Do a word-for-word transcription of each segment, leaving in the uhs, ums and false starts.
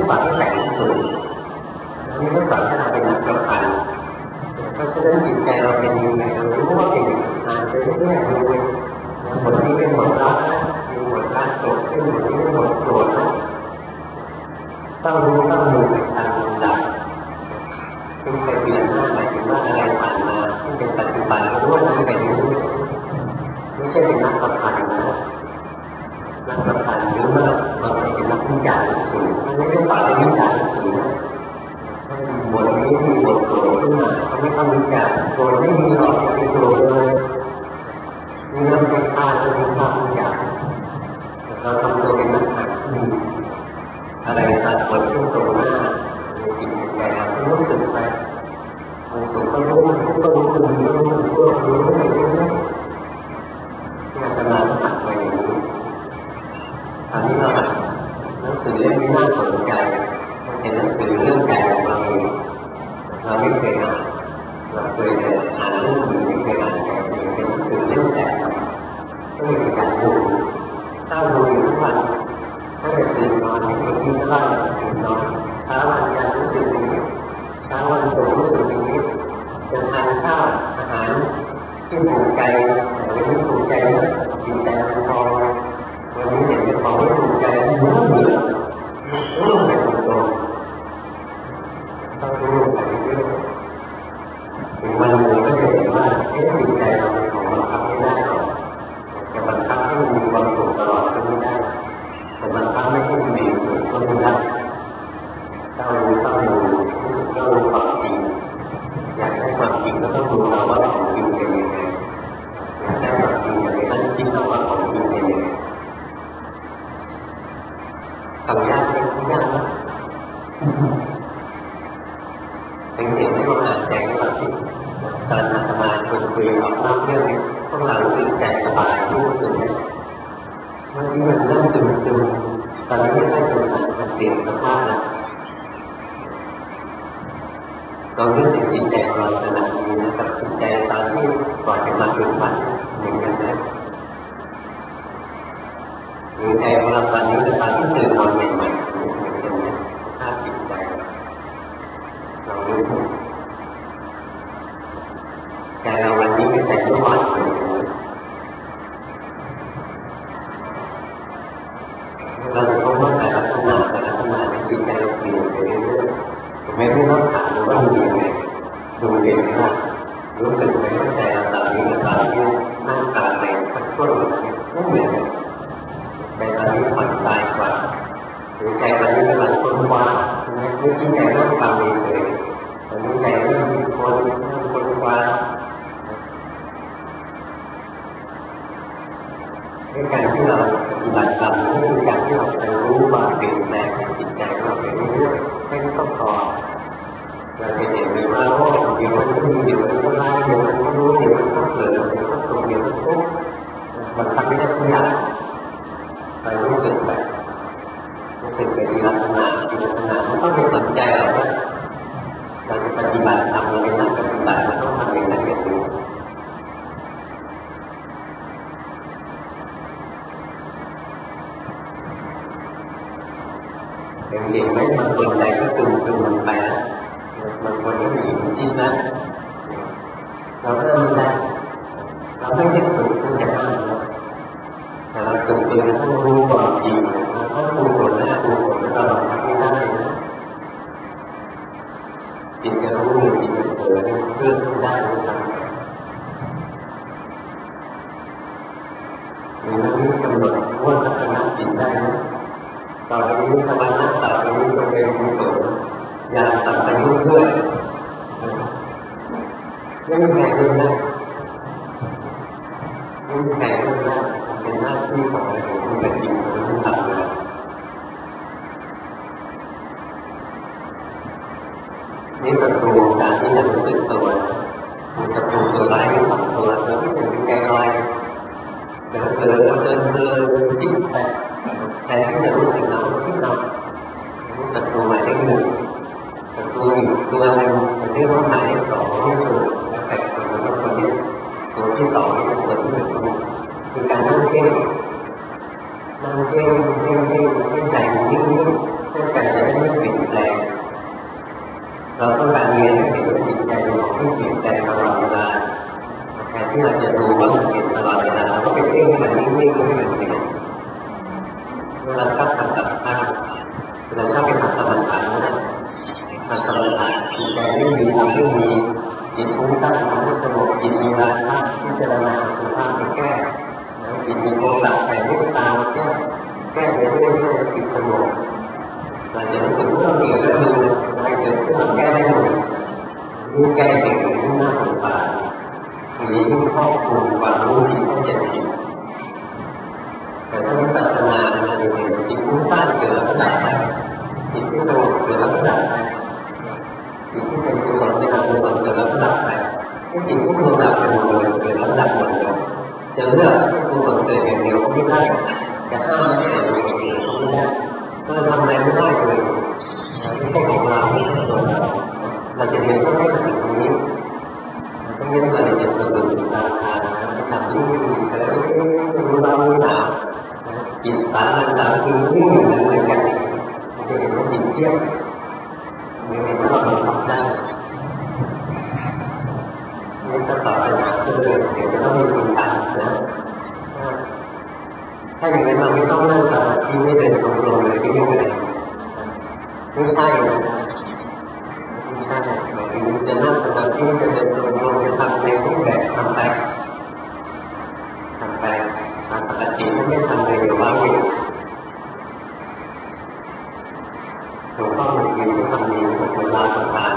ปรับให้แข็งสูงอันนี้ต้องปรับให้เราเป็นนักประพันธ์เพราะฉะนั้นจิตใจเราเป็นยังไงเรารู้ว่าเป็นอ่านไปเรื่อยๆเลยบทนี้เป็นบทรักนะมีบทรักจบขึ้นบทนี้เป็นบทโกรธนะต้องรู้ต้องดูไปตามลำดับซึ่งไปเปลี่ยนหน้าหมายถึงว่าอะไรผ่านมาที่เป็นปัจจุบันรู้ว่าที่เป็นรู้ไม่ใช่เป็นนักประพันธ์นะนักประพันธ์หรือว่าบางทีเป็นนักวิจารณ์สูงไม่ได้ฝ่ายวิจารณ์สูงบทนี้มีบทโกรธขึ้นมาเขาไม่ต้องวิจารณ์โกรธไม่มีหรอกไม่โกรธเลยมีเรื่องเป็นข้าจะมีความวิจารณ์เราทำตัวเป็นนักหักอะไรปรากฏขึ้นตรงหน้าในจิตใจเราก็รู้สึกไปความสุขก็รู้ทุกข์ก็รู้สึกก็รู้ก็รู้ไปเรื่อยๆที่อาจารย์หักไปอย่างนี้ตอนนี้เราหัดหนังสือเล่มนี้น่าสนใจมันเป็นหนังสือเรื่องใจของเราเองเราไม่เคยอ่านเราเคยแต่อ่านเรื่องอื่นไม่เคยอ่านใจเองเป็นหนังสือเรื่องใจก็เลยอยากดูถ้าดูอยู่ทุกวันถ้าจะตื่นนอนในคนที่ข้าวตื่นนอนเช้าวันจันทร์รู้สึกอย่างนี้เช้าวันศุกร์รู้สึกอย่างนี้จะทานข้าวอาหารที่ถูกใจแต่วันนี้ถูกใจนะจิตใจมันพอวันนี้เห็นเป็นของที่ถูกใจที่เบื่อเบื่อรู้ไปตรงๆต้องรู้ไปเรื่อยๆถึงวันหนึ่งก็จะเห็นว่าเอ๊ะจิตใจเราเป็นของบังคับไม่ได้หรอกจะบังคับให้มันมีความสุขตลอดก็ไม่ได้แต่บังคับไม่ให้มันมีสุขก็ไม่ได้ต้องรู้ต้องรู้รู้สึกต้องรู้ความจริงอยากได้ความจริงก็ต้องรู้เราว่าของจริงเป็นยังไงอยากได้ความจริงอย่างนี้ต้องคิดเราว่าของจริงเป็นยังไงทำยากเป็นยากนะเป็นเห็นไม่ว่าอ่านใจของเราที่ตอนอาตมาชวนคุยออกนอกเรื่องนี้พวกเรารู้สึกใจสบายรู้สึกไหมบางทีมันเริ่มตึงๆตอนนี้ไม่ค่อยตึงมันเปลี่ยนสภาพแล้วลองนึกถึงจิตใจของเราขณะนี้นะครับจิตใจตอนที่ก่อนจะมาถึงวันเหมือนกันนะหรือใจของเราตอนนี้กับตอนที่ตื่นนอนใหม่ๆเหมือนกันนะภาพจิตใจลองนึกใจเราวันนี้เป็นใจที่อ่อนเลยเราจะพบว่าแต่ละขณะแต่ละขณะในจิตใจเราเปลี่ยนไปเรื่อยๆไม่ได้ต้องถามว่ามันเป็นยังไงดูเองว่ารู้สึกไหมว่าใจเราตอนนี้กับตอนที่นั่งกลางแดดสักช่วงนึงไม่เหมือนกันใจตอนนี้ผ่อนคลายกว่าหรือใจตอนนี้กำลังค้นคว้าไม่ใช่ใจนั่งฟังเฉยๆตอนนี้ใจเริ่มมีคนนั่งค้นคว้าในการที่เราปฏิบัติธรรมนี่คือการที่เราจะรู้ความเปลี่ยนแปลงในจิตใจของเราไปเรื่อยๆไม่ต้องพอเราจะเห็นเลยว่าโอ้เดี๋ยวมันก็มีเดี๋ยวมันก็ไล่เดี๋ยวมันก็รู้เดี๋ยวมันก็เกิดเดี๋ยวมันก็ตรงเดี๋ยวมันก็มันทำไม่ได้ทุกอย่างไปรู้สึกแบบรู้สึกเป็นลักษณะเป็นลักษณะไม่ต้องไปสนใจหรอกว่าเราจะปฏิบัติธรรมเราเป็นนักปฏิบัติเราต้องทำอย่างนั้นอย่างนี้เห็นไหมบางคนใจก็ตึงตึงมันไปแล้วบางคนก็มีชินนะเราเริ่มได้เราไม่ได้ฝึกตั้งแต่ต้นแต่เราตึงตึงต้องรู้ความจริงเราต้องรู้ผลนะรู้ผลแล้วเราทำไม่ได้นะจิตจะรู้หรือจิตจะเผลอเพื่อได้รู้สังมีนักวิกำหนดว่าลักษณะจิตได้นะต่อไปนี้สมาธิต่อไปนี้จะเป็นกุศลญาณสัมปยุทธ์ด้วยไม่มีใครรู้นะไม่มีใครรู้นะเป็นหน้าที่ของเราที่เป็นจริงเราต้องทำเลยนี่ศัตรูการที่จะรู้สึกตัวมีศัตรูตัวร้ายมีสองตัวตัวที่เป็นใจลอยเดินเดินเดินเดินจิ้มไปแต่ที่จะรู้สึกเราที่เราศัตรูหมายเลขหนึ่งศัตรูอีกตัวหนึ่งเรียกว่าหมายเลขสองที่สุดแต่ตัวนั้นตัวนี้ตัวที่สองนี่เป็นตัวที่หนึ่งคือการนั่งเพ่งนั่งเพ่งเพ่งเพ่งเพ่งใจนิ่งๆเพื่อใจจะได้ไม่เปลี่ยนที่เปลี่ยนแปลงตลอดเวลาแทนที่เราจะดูว่ามันเปลี่ยนตลอดเวลาเราก็ไปเพ่งมันนิ่งๆไม่ให้มันเปลี่ยนเวลาเข้าทำกับข้าวเวลาเข้าไปทำสมาธินะทำสมาธิจิตใจไม่มีทำไม่มีจิตฟุ้งซ่านทำให้สงบจิตมีราคะพิจารณาสุภาพไปแก้แล้วจิตมีโทสะแต่เมตตาแก้แก้ไปเรื่อยๆจิตสงบเราจะรู้สึกว่าเรามีก็คืออะไรเกิดขึ้นเราแก้ได้หมดรู้แก้เก่งที่หน้าของตามีที่ครอบคลุมความรู้ที่เข้าใจผิดแต่ถ้าวิปัสสนาเราจะเห็นจิตฟุ้งซ่านเกิดแล้วก็ดับไปจิตที่สงบเกิดแล้วก็ดับไปจิตที่เป็นกุศลเป็นอกุศลเกิดแล้วก็ดับไปให้จิตที่มันดับไปหมดเลยเกิดแล้วดับหมดเลยจะเลือกให้กุศลเกิดอย่างเดียวก็ไม่ได้จะห้ามไม่ให้เกิดอย่างเดียวก็ไม่ได้ก็ทำอะไรไม่ได้เลยไม่ใช่ของเราไม่ใช่ตัวเราเราจะเรียนรู้ให้มันถึงตรงนี้ต้องเรียนว่าเราจะสรุปตามทางจะทำที่แต่รู้เราไม่หนาจิตสารมันสารคือนิ่งเหมือนกันมันจะเห็นว่าจิตเที่ยงมีอะไรที่เราทำได้นี่ก็ต่อไปนะเรื่อยๆเดี๋ยวจะต้องมีคุณตามนะถ้าอย่างนั้นเราไม่ต้องนั่งสมาธิไม่เดินตรงๆเลยที่นี่เลยไม่ใช่นะไม่ใช่หมายถึงจะนั่งสมาธิจะเดินตรงๆจะทำในรูปแบบทำไปทำไปตามปกติไม่ทำเลยเดี๋ยวว่าอยู่หลวงพ่อมันยืนที่ทำนี้เหมือนลาสะพาน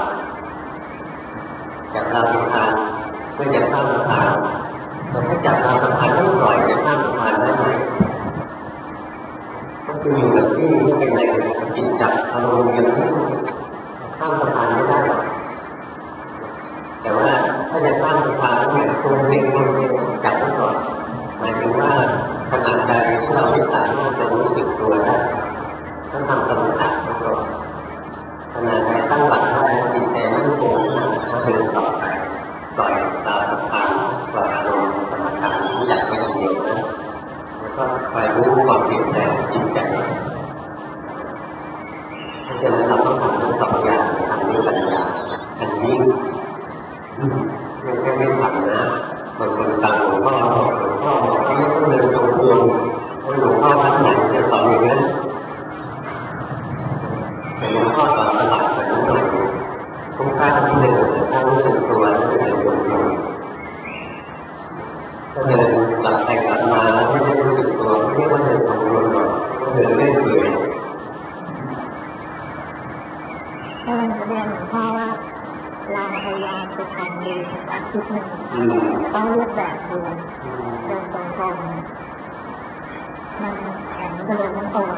จากลาสะพานเพื่อจะข้ามสะพานแต่ถ้าจับลาสะพานไม่ปล่อยจะข้ามสะพานได้ไหมก็คืออยู่กับที่ไม่เป็นไรจิตจับอารมณ์เดียวข้ามสะพานไม่ได้แต่ว่าถ้าจะข้ามสะพานเนี่ยตัวเองตัวเองจับไว้ก่อนหมายถึงว่าขนาดใดที่เราไม่สามารถจะรู้สึกตัวได้ต้องทำสมถะไว้ก่อนขนาดใดตั้งหลักได้จิตใจมั่นคงก็เดินต่อไปปล่อยตามสะพานปล่อยอารมณ์สมถะที่จับไว้เดียวนะแล้วก็คอยรู้ความเปลี่ยนแปลงจิตใจเพราะฉะนั้นเราต้องทำทั้งสองอย่างทำด้วยปัญญาอันนี้ไม่ใช่ไม่ทำนะบางคนฟังหลวงพ่อหลวงพ่อบอกว่าไม่ต้องเดินตรงตัวแล้วหลวงพ่อวัดไหนจะสอนอย่างนั้นแต่หลวงพ่อสอนตลาดแต่ละหน่อยต้องการที่เดินถ้ารู้สึกตัวแล้วจะเดินตรงตัวถ้าเดินหลับไปกลับมาแล้วไม่ได้รู้สึกตัวไม่ได้ว่าเดินตรงตัวหรอกก็เดินเรื่อยๆกำลังจะเรียนหลวงพ่อว่าเราพยายามจะทำดีสักอาทิตย์หนึ่งต้องรูปแบบดูเดินตรงๆมันแข็งไปเลยทั้งตัว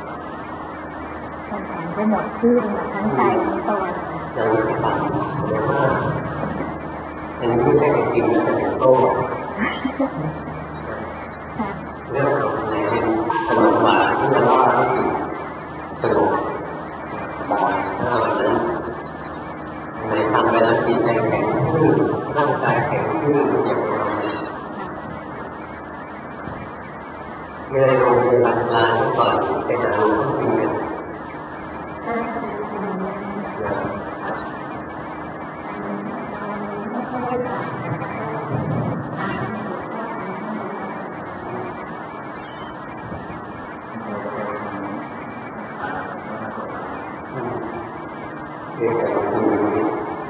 มันแข็งไปหมดขึ้นแบบทั้งใจทั้งตัวจะรู้สึกว่าเดี๋ยวว่าอันนี้ไม่ใช่จริงนะแต่เป็นโต้เรื่องของในเป็นสนุกมาที่จะเล่าให้ติดสนุกสบายถ้าวันนั้นในทำไปแล้วจิตใจแข็งขึ้นร่างกายแข็งขึ้นอย่างเราเมื่อลงไปหลับตาก่อนเป็นอารมณ์ที่ดีเนี่ยเรื่องอะไรที่มี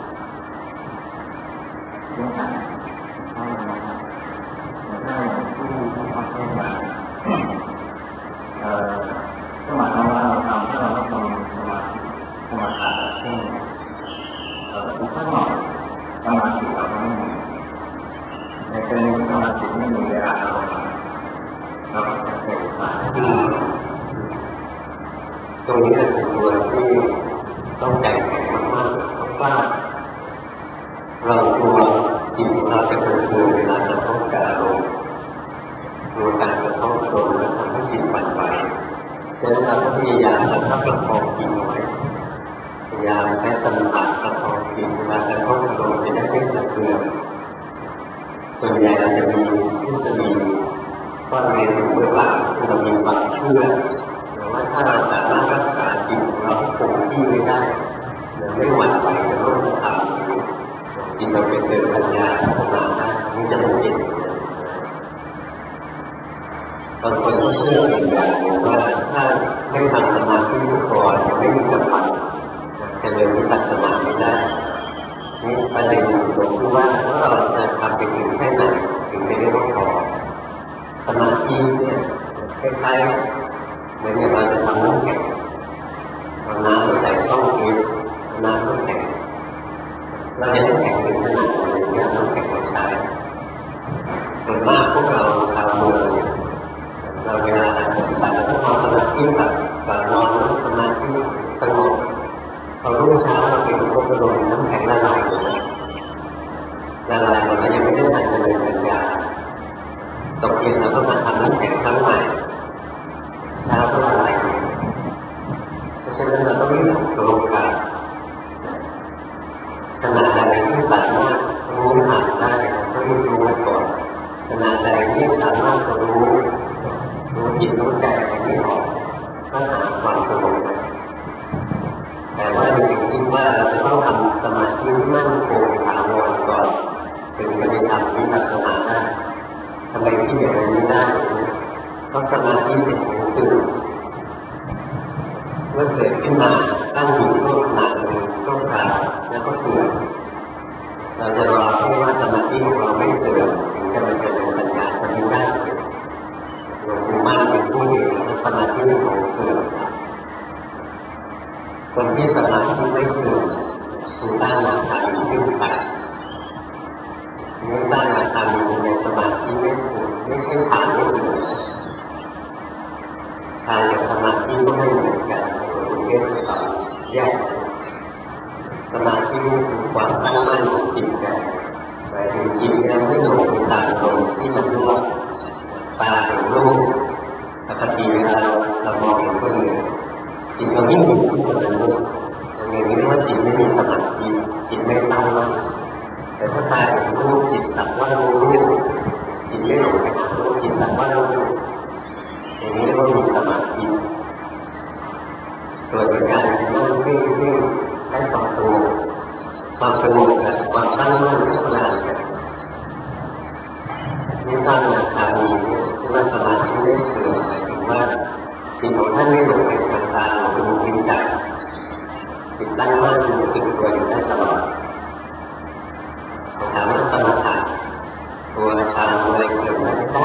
เรื่องการเอาอะไรครับถ้าที่ที่ทำให้มาเอ่อก็หมายความว่าเราทำให้เราต้องทำสมาธิสมาธิซึ่งเอ่อทุกขั้นตอนสมาธิเราไม่มีในกรณีที่สมาธิไม่มีเวลาเราเราก็จะเกิดสายที่ตรงนี้เป็นตัวที่ต้องใจแข็งมากๆเพราะว่าเราตัวจิตเราจะเกิดขึ้นเวลาจะต้องการอารมณ์ตัวการจะต้องอารมณ์และทำให้จิตปั่นไปดังนั้นเราต้องพยายามจะทับประคองจิตเอาไว้พยายามใช้สมาธิประคองจิตเวลาจะต้องอารมณ์จะได้ไม่สะเทือนส่วนใหญ่เราจะมีทฤษฎีว่าเรียนรู้เบื้องหลังที่เรามีความเชื่อว่าถ้าเราสามารถรักษาจิตเราคงที่ไม่ได้ไม่หวั่นไหวจะต้องทำใจจิตเราไปเกิดปัญญาพัฒนาได้นี่จะเป็นจิตบางคนที่เชื่ออีกอย่างหนึ่งว่าถ้าไม่ทำสมาธิก่อนจะไม่มีกำลังจะเรียนวิปัสสนาไม่ได้นี่ประเด็นอยู่ตรงที่ว่าถ้าเราจะทำไปถึงแค่ไหนถึงจะเรียกว่าพอสมาธิเนี่ยคล้ายๆเหมือนอย่างเราจะทำน้ำแข็งเอาน้ำใส่ช่องฟิวน้ำน้ำแข็งเราจะน้ำแข็งถึงขนาดไหนเนี่ยน้ำแข็งเราใช้ส่วนมากพวกเราชาวเมืองเราเวลาปฏิบัติเราต้องทำสมาธิแบบก่อนนอนนั่งสมาธิสงบพอรุ่งเช้าเราไปดูพวกกระโดดน้ำแข็งละลายเลยละลายหมดแล้วยังไม่ได้ทันจะเลยปัญญาตกเย็นเราก็มาทำน้ำแข็งครั้งใหม่เช้าก็ละลายเพราะฉะนั้นเราต้องรีบทำตัวลงไปขณะใดที่สามารถรู้ผ่านได้ก็รีบรู้ไว้ก่อนขณะใดที่สามารถรู้รู้จิตรู้ใจอะไรที่ออกก็หาความสงบแต่ว่าจริงๆคิดว่าเราจะต้องทำสมาธิมั่นคงถาวรก่อนถึงจะไปทำวิปัสสนาได้ทำไมที่อย่างนี้ได้เพราะสมาธิเป็นของตื่นเมื่อเกิดขึ้นมาตั้งอยู่ชั่วขณะหนึ่งชั่วคราวแล้วก็เสื่อมเราจะรอให้ว่าสมาธิของเราไม่เสื่อมถึงจะมาเจริญปัญญาจะไม่ได้หลวงปู่มั่นเป็นผู้เห็นว่าสมาธิของเสื่อมคนที่สมาธิไม่เสื่อมคือตั้งหลักฐานขึ้นไปเมื่อตั้งหลักฐานอยู่ในสมาธิไม่เสื่อมไม่ใช่ฐานไม่เสื่อมฌานกับสมาธิก็ไม่เหมือนกันเรียกว่าแยกสมาธิคือความตั้งมั่นของจิตใจหมายถึงจิตยังไม่หลงไปตามลมที่มันรั่วตาเห็นรูปปกติเวลาเรามองเห็นคนอื่นจิตเราไม่มีที่จะเป็นรูปอย่างนี้เรียกว่าจิตไม่มีสมาธิจิตไม่ตั้งมั่นแต่ถ้าตาเห็นรูปจิตสักว่ารู้จิตไม่หลงไปหารูปจิตสักว่ารู้อย่างนี้เรียกว่ามีสมาธิส่วนการนั่งนิ่งๆให้ความสงบความสงบกับความตั้งมั่นทุกอย่างนี่ตั้งหลักฐานนี้คือว่าสมาธิไม่เสื่อมหมายถึงว่าจิตของท่านไม่หลงไปทางตาหลงไปดูจิตใจจิตตั้งมั่นรู้สึกตัวอยู่ได้ตลอดถามว่าสมาธิตัวฌานอะไรเกิดไม่ได้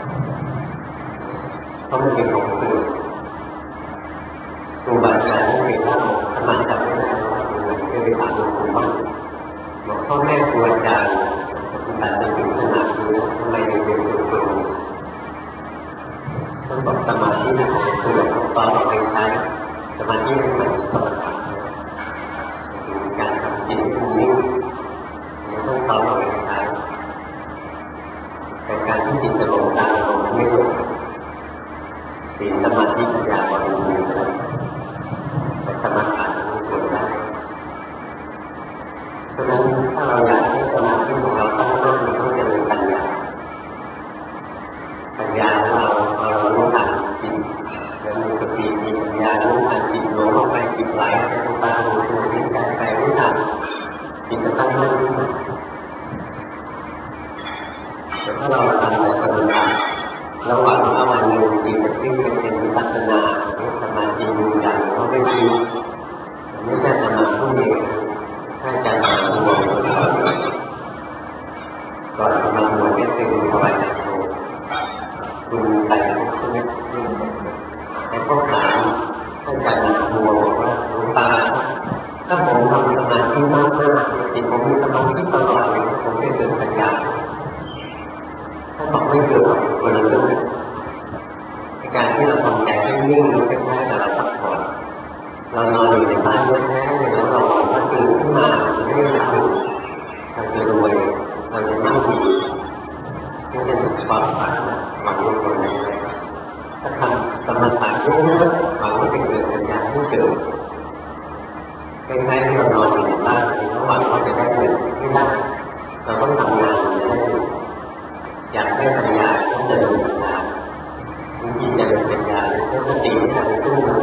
เพราะมันเป็นของเสื่อมครูบาอาจารย์ที่เป็นเล่าทำไมจำไม่ได้ว่าเคยไปถามหลวงปู่มั่นบอกพ่อแม่ครูอาจารย์ปฏิบัติจนถึงขนาดนี้ทำไมยังเป็นคนโกงท่านบอกสมาธินะคือแบบตอนเราไปใช้สมาธิเป็นเหมือนสมาธิคือการทำจิตนิ่งมันต้องตอนเราไปใช้แต่การที่จิตจะลงตามลงไม่ลงศีลสมาธิปัญญาบริบูรณ์แต่สมาธิไม่เกิดได้เพราะฉะนั้นถ้าเราอยากให้สมาธิของเราตั้งมั่นเราต้องเจริญปัญญาปัญญาของเราพอเรารู้ทันจิตแล้วมีสติมีปัญญารู้ทันจิตหลงเข้าไปจิตไหลไปตรงตาหูจมูกลิ้นกายใจรู้ทันจิตจะตั้งมั่นขึ้นมาแต่ถ้าเราทำแบบสมาธิระหว่างว่าวันหนึ่งจิตจะขึ้นไปเป็นวิปัสสนาสมาธิดูอย่างเขาไม่คิดไม่ใช่สมาธิเองถ้าใจเราสงบก่อนมาบวชเนี่ยเป็นภาวนาโตคุณใจใช่ไหมไอ้พวกถามท่านอาจารย์มาบวชบอกว่าหลวงตาถ้าผมทำสมาธิมากมากจิตผมมีสมาธิตลอดเลยผมได้เกิดปัญญาถ้าบอกไม่เกิดคนละเรื่องการที่เราทำใจให้นิ่งเราแค่ๆแต่เราพักผ่อนเรานอนอยู่ในบ้านแท้ๆแล้วเราบอกว่าตื่นขึ้นมาไม่ได้หลับเราจะรวยเราจะมั่งมีนี่เป็นความฝันหวังว่าคนไหนถ้าทำสมาธิเยอะๆหวังว่าจะเกิดปัญญาที่เกิดคล้ายๆที่เรานอนอยู่ในบ้านแล้วหวังว่าจะได้เงินไม่ได้เราต้องทำงานจะได้อยากได้ปัญญาต้องเจริญปัญญาวิธีเจริญปัญญาต้องสติให้มันขึ้นมา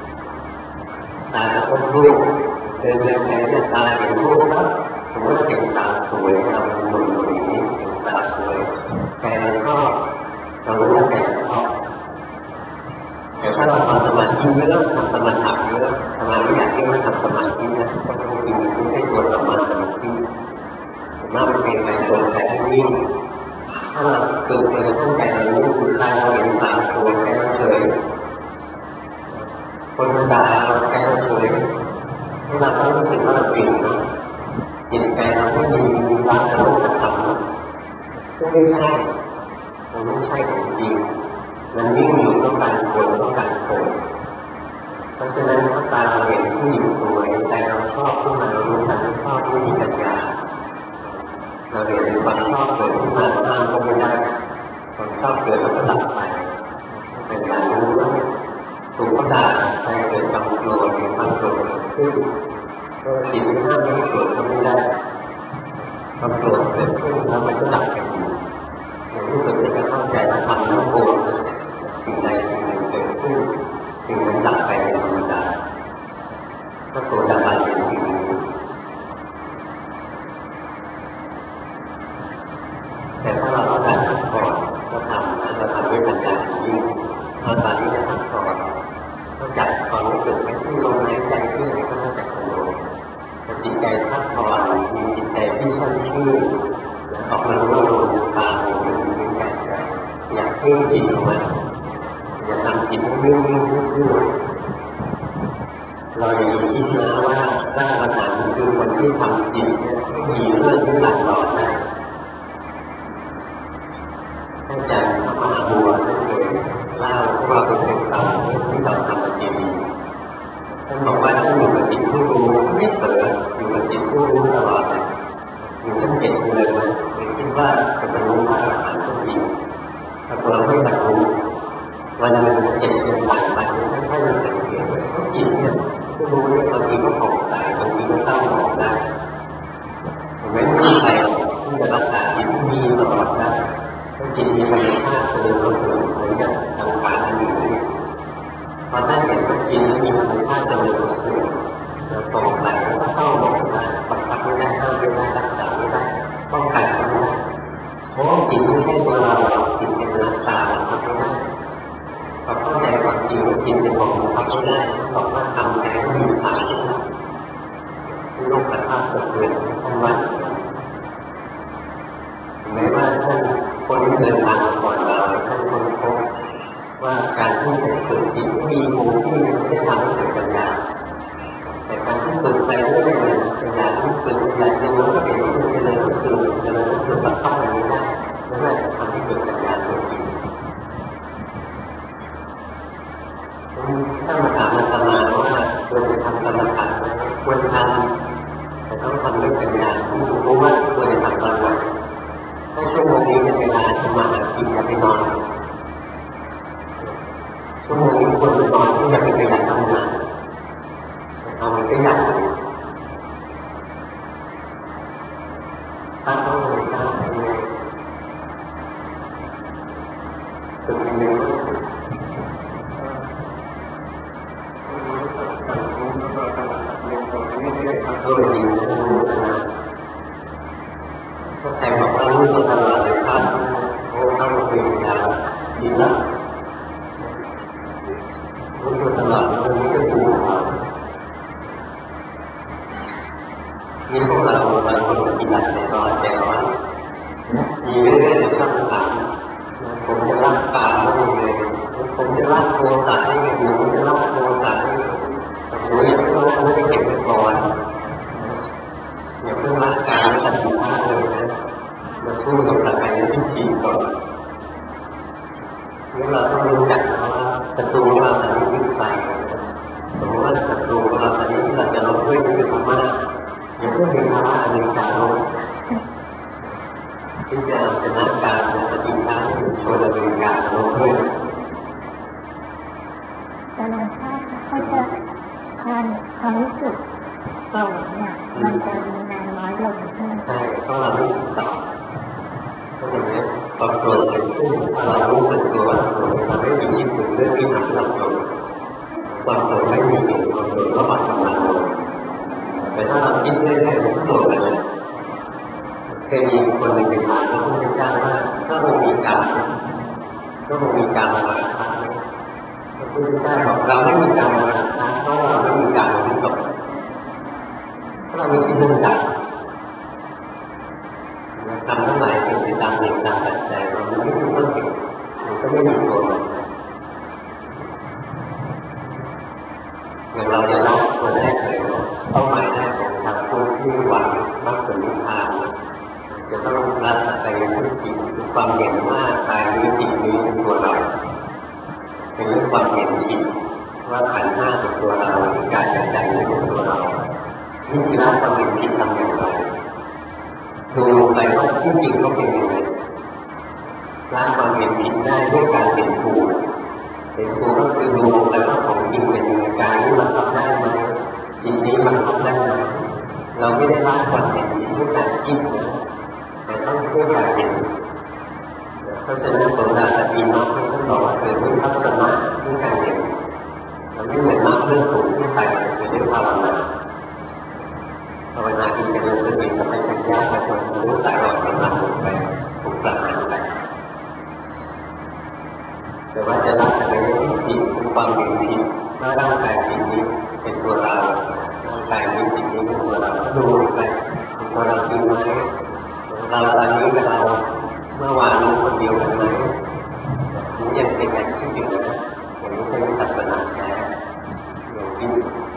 ตาจะพบรูปเดินเดินไปเนี่ยตาเห็นรูปแล้วสมมติเราเห็นแสนิ่งถ้าเราเกิดเป็นตั้งใจเรานิ่งคือใครเราเห็นสามตัวใจเราเฉยคนมันด่าเราใจเราเฉยให้เราต้องรู้สึกว่าเราเก่งนะจิตใจเราไม่มีวางโลกธรรมซึ่งไม่ใช่มันไม่ใช่ของจริงมันนิ่งอยู่ต้องการคนต้องการคนเพราะฉะนั้นถ้าตาเราเห็นผู้หญิงสวยใจเราชอบขึ้นมาเรารู้ทันชอบไม่มีปัญญาเราเห็นความชอบเกิดขึ้นมาห้ามก็ไม่ได้ความชอบเกิดแล้วก็ดับไปปัญญารู้ว่าถูกก็ด่าใจเกิดความโกรธมีความโกรธขึ้นก็จิตที่ห้ามไม่โกรธก็ไม่ได้ความโกรธเกิดขึ้นแล้วมันก็ดับไปอย่างที่เราจะเข้าใจว่าทำแล้วโกรธสิ่งใดสิ่งหนึ่งเกิดขึ้นสิ่งนั้นดับไปเป็นธรรมดาก็โกรธดับไปเป็นสิ่งนี้แต่ถ้าเราต้องการพักผ่อนก็ทำนะเราทำด้วยปัญญายิ่งตอนตอนนี้จะพักผ่อนต้องจัดความรู้สึกให้ที่ลมหายใจที่ไหนก็ต้องจัดสงบแต่จิตใจพักผ่อนมีจิตใจที่ชุ่มชื่นออกมารู้ว่าลมตาหูจมูกลิ้นกายใจอยากเพ่งจิตออกมาอย่าทำจิตให้นิ่งๆซื่อๆเราอย่าคิดนะว่าถ้าอาหารคือคนที่ทำจิตไม่มีเรื่องที่หลักหลอนได้ท่านอาจารย์มหาบัวท่านเคยเล่าว่าเป็นเป็นตอนที่เราทำปฏิบัติท่านบอกว่าท่านอยู่กับจิตผู้รู้ไม่เผลออยู่กับจิตผู้รู้ตลอดเลยอยู่ทั้งเจ็ดเดือนนะคิดว่าจะบรรลุพระอรหันต์ก็จริงแต่เราไม่บรรลุวันหนึ่งเจ็ดเดือนผ่านไปท่านให้เราสังเกตว่าจิตเนี่ยผู้รู้เนี่ยบางทีก็ผ่องใสบางทีก็เศร้าหมองได้ไม่มีใครที่จะรักษาจิตที่มีตลอดได้จิตมีธรรมชาติเดินเราเดินเหมือนกับสังขารอันหนึ่งนี่พอท่านเห็นว่าจิตมีธรรมชาติเดินเราเดินเราผ่องใสแล้วก็เศร้าหมองได้บังคับไม่ได้ห้ามไม่ได้รักษาไม่ได้ป้องกันไม่ได้เพราะจิตไม่ใช่ตัวเราจิตเป็นนักตาบังคับไม่ได้พอเข้าใจความจริงว่าจิตเป็นของบังคับไม่ได้บอกว่าทำแต่ไม่มีผ่านโลกธาตุสะเทือนทั้งวันแม้ว่าท่านคนที่เดินทางก่อนเราท่านค้นพบว่าการที่จะเกิดจิตมีมูลที่ไม่ได้ทำให้เกิดปัญญาแต่การที่ฝึกไปเรื่อยๆปัญญาที่ฝึกปัญญาจริงมันก็เป็นที่จะเลยรู้สึกจะเลยรู้สึกแบบเข้าไปนี้ได้นั่นแหละทำให้เกิดปัญญาตัวจริงถ้ามาถามอาตมาว่าควรจะทำกรรมฐานไหมควรทำแต่ต้องทำด้วยปัญญาที่รู้ว่าควรจะทำตอนไหนถ้าชั่วโมงนี้เป็นเวลาทำมาหากินอย่าไปนอนชั่วโมงนี้ควรจะนอนที่จะเป็นเวลาทำงานเอามันก็อยากถ้าต้องเลยถ้าต้องเลยฝึกเองก็ดีนะก็ใครบอกว่ารู้ตลอดเลยครับโอ้เข้ามาเป็นยาดีแล้วรู้ตลอดแล้วมันก็ดูนี่พวกเราบางคนกินหลักแต่ร้อนแต่ร้อนมีเรื่องที่ต้องถามผมจะรักป่าไม่เลยผมจะรักโคตรให้ไม่อยู่ผมจะรักโคตรให้โอ้ยเขาไม่ได้เก็บไว้ก่อนอย่าเพิ่งรักการและตัดสินใจเลยนะมาสู้กับหลักการที่จริงก่อนนี่เราต้องรู้จักว่าศัตรูเราตอนนี้คือใครสมมติว่าศัตรูเราตอนนี้ที่เราจะลบด้วยคือธรรมะอย่าเพิ่งเป็นภาวะอนิจจ์ลงที่จะชนะการปฏิบัติโชว์ดำเนินการลงด้วยแต่หลวงพ่อเขาจะความความรู้สึกโกรธเนี่ยมันจะมีนานน้อยลงใช่ไหมใช่เพราะเราไม่ติดต่อก็อย่างนี้พอโกรธเกิดขึ้นเรารู้สึกตัวว่าโกรธเราไม่มีที่สุดเรื่องที่ทำให้เราโกรธความโกรธไม่มีเหตุความโกรธก็บาดกำลังลงแต่ถ้าเราคิดเรื่อยๆมันก็โกรธไปเลยเคยมีคนหนึ่งไปถามพระพุทธเจ้าว่าถ้าเรามีกรรมก็คงมีกรรมมาทำพระพุทธเจ้าบอกเราไม่มีกรรมมาทำเพราะเราไม่มีกรรมมาตกถ้าเรามีที่มุ่งดักทำทั้งหลายเป็นสิ่งใจเราไม่มีต้นเหตุมันก็ไม่มีตัวมันอย่างเราจะรับตัวแรกเลยเป้าหมายแรกของทางผู้ที่หวังมรรคผลนิพพานจะต้องรับสัจจะทุกจิตคือความเห็นว่ากายนี้จิตนี้เป็นตัวเราเป็นเรื่องความเห็นผิดว่าขันธ์ห้าเป็นตัวเราที่กายกับใจนี้เป็นตัวเรานี่คือรับความเห็นผิดทำอย่างไรดูลงไปว่าที่จริงก็เป็นอย่างไรละความเห็นผิดได้ด้วยการเห็นถูกเห็นถูกก็คือดูลงไปว่าของจริงเป็นยังไงกายนี้มันทำได้ไหมจิตนี้มันทำได้ไหมเราไม่ได้ละความเห็นผิดด้วยการคิดนะแต่ต้องด้วยการเห็นเพราะฉะนั้นโสดาปัตติมรรคท่านบอกว่าเกิดด้วยทัศนะด้วยการเห็นมันไม่เหมือนมรรคเรื่องสูงที่ใส่ไปด้วยภาวนาภาวนาที่จะเริ่มเป็นสัมปชัญญะไปจนรู้สายหลอดกำลังลงไปถูกประหารไปแต่ว่าจะละอะไรที่ผิดคือความเห็นผิดว่าร่างกายจิตนี้เป็นตัวเราร่างกายนี้จิตนี้เป็นตัวเราดูไปเป็นตัวเราจริงไหมเราตอนนี้กับเราเมื่อวานนี้คนเดียวกันไหมนี่ยังเป็นอย่างที่อยู่นะอย่างนี้เป็นศาสนาแท้อย่างที่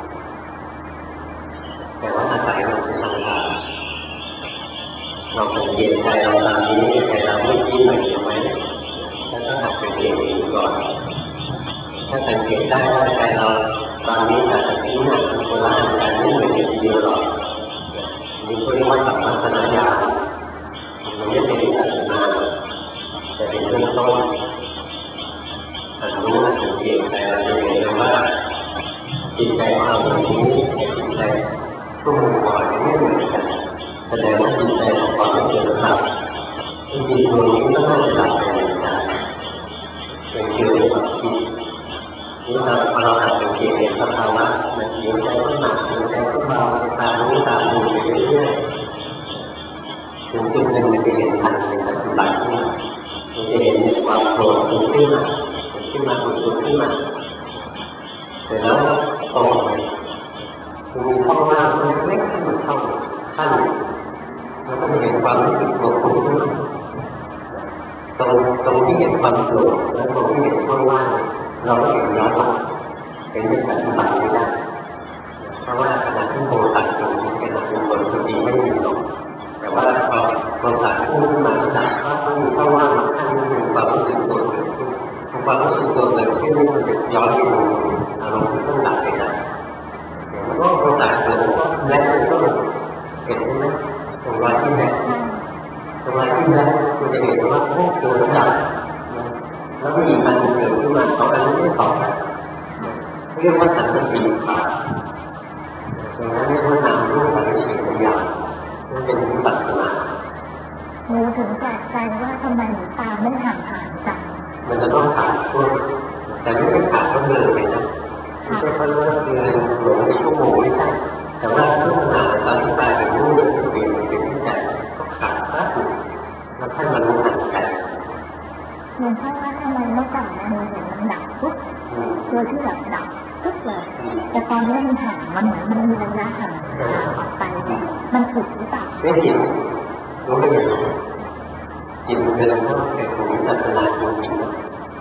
แต่ว่าอาศัยเราเป็นทางผ่านเราสังเกตใจเราตอนนี้ใจเราไม่คิดอะไรไหมถ้าต้องหัดสังเกตเองก่อนถ้าสังเกตได้ว่าใจเราตอนนี้กับที่หนักโบราณการไม่เหมือนกันเดียวหรอกนี่ก็เรียกว่าสัมมาสัญญามันไม่เป็นศาสนาแต่เป็นเรื่องต้นหัดรู้หัดสังเกตใจเราจะเห็นเลยว่าจิตใจของเราตรงนี้จิตใจตู้ก่อนไม่เหมือนกันแสดงว่าจิตใจของเราไม่เกิดหลับจริงๆตรงนี้ก็น่าจะหลับไปเหมือนกันเป็นเกี่ยวกับจิตนี่เราพอเราหัดสังเกตเห็นสภาวะมันเดี๋ยวใจก็หนักเดี๋ยวใจก็เบาตามรู้ตามดูไปเรื่อยๆถึงจุดหนึ่งมันจะเห็นทันในปัจจุบันที่มันจะเห็นความโกรธขึ้นมาขึ้นมาขึ้นมาขึ้นมาเสร็จแล้วตรงไปมันมีช่องว่างเล็กๆที่มันช่องขั้นแล้วก็เห็นความรู้สึกโกรธขึ้นมาตรงตรงที่เห็นความโกรธและตรงที่เห็นช่องว่างเราก็เห็นย้อนหลังเป็นเรื่องปัจจุบันไม่ได้เพราะว่าขณะที่โกรธตัดตรงนี้เป็นเป็นคนจริงไม่มีหรอกแต่ว่าพอโกรธตัดพุ่งขึ้นมาจากภาพที่มีช่องว่างขั้นนี้มีความรู้สึกโกรธเกิดขึ้นความรู้สึกโกรธเกิดขึ้นนี่มันจะย้อนไปดูอารมณ์ที่ต้องดับไปได้มันก็โกรธตัดเกิดมันก็แรงมันก็เห็นไหมตรงวันที่แรงตรงวันที่แรงมันจะเห็นว่าพวกเกิดดับแล้วมีมันเกิดขึ้นมาสองอันนี้ไม่ต่อกันเรียกว่าสันติขาดตรงนั้นเรียกว่านามรูปอะไรสิ่งบางอย่างนั่นเป็นวิปัสสนาหนูถึงแปลกใจว่าทำไมหนูตาไม่ห่างห่างจังมันจะต้องขาดช่วงแต่ไม่ได้ขาดก็เดินไปนะไม่ใช่เพราะว่าเดินหลงในชั่วโมงไม่ใช่แต่ว่าช่วงหนาตอนที่ตายเป็นรูปเปลี่ยนเป็นที่ใจก็ขาดแป๊บนึงแล้วท่านมารู้ทันใจหลวงพ่อว่าทำไมเมื่อก่อนเนี่ยหนูเห็นมันดับปุ๊บโดยที่แบบดับปุ๊บเลยแต่ตอนนี้มันห่างมันเหมือนมันมีระยะห่างออกไปมันถูกหรือเปล่าไม่ผิดรู้ไม่ผิดจิตมันเป็นอะไรก็เป็นของวิปัสสนาจริงๆนะ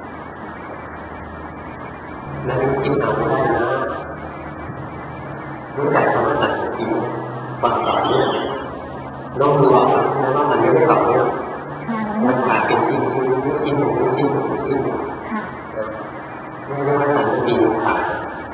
แล้วจิตเอาไม่ได้นะรู้จักคำว่าสัจจิตความต่อเนื่องลองดูออกนะว่ามันไม่ได้ต่อเนื่องมันขาดเป็นชิ้นชิ้นชิ้นหนึ่งชิ้นหนึ่งชิ้นหนึ่งไม่ได้ว่าสันติขาด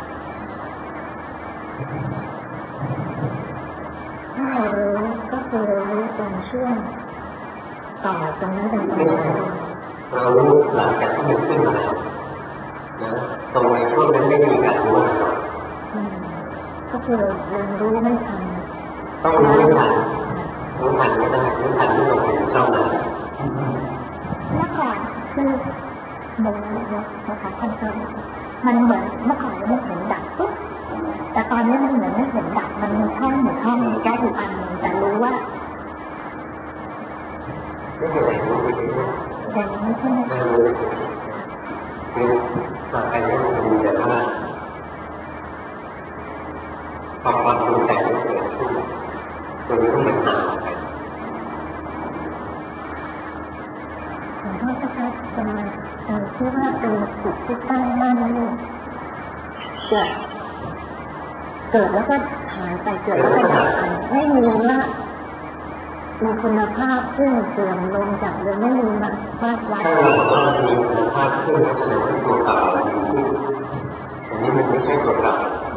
ถ้าเรารู้ก็คือรู้ตรงช่วงต่อตรงนั้นเป็นตรงเรารู้หลังจากที่มันขึ้นมาแล้วนะตรงในช่วงนั้นไม่มีการรู้อะไรก็คือเรารู้ไม่ทันต้องรู้ไม่ทันรู้ทันไม่ได้รู้ทันที่เราเห็นช่องนั้นเมื่อก่อนคือหนูนะคะคอนเซิร์ตมันเหมือนเมื่อก่อนเราไม่เห็นดับปุ๊บแต่ตอนนี้มันเหมือนไม่เห็นดับมันมีช่องหนึ่งช่องมีแก้อยู่อันนึงแต่รู้ว่าไม่เป็นไรรู้ไปเรื่อยๆอย่างนี้ใช่ไหมได้รู้คือต่อไปนี้มันมีแต่ว่าความความรู้แต่ไม่เกิดขึ้นตัวนี้ต้องเป็นหางไปที่ว่าเป็นจิตที่ตั้งมั่นนี่จะเกิดแล้วก็หายไปเกิดแล้วก็ดับไปไม่มีว่ามีคุณภาพขึ้นเสื่อมลงจากเดิมไม่มีมาวัดวัดถ้าเราบอกว่ามีคุณภาพขึ้นแสดงว่าตัวเก่ามันดีขึ้นอันนี้มันไม่ใช่ตัวเก่า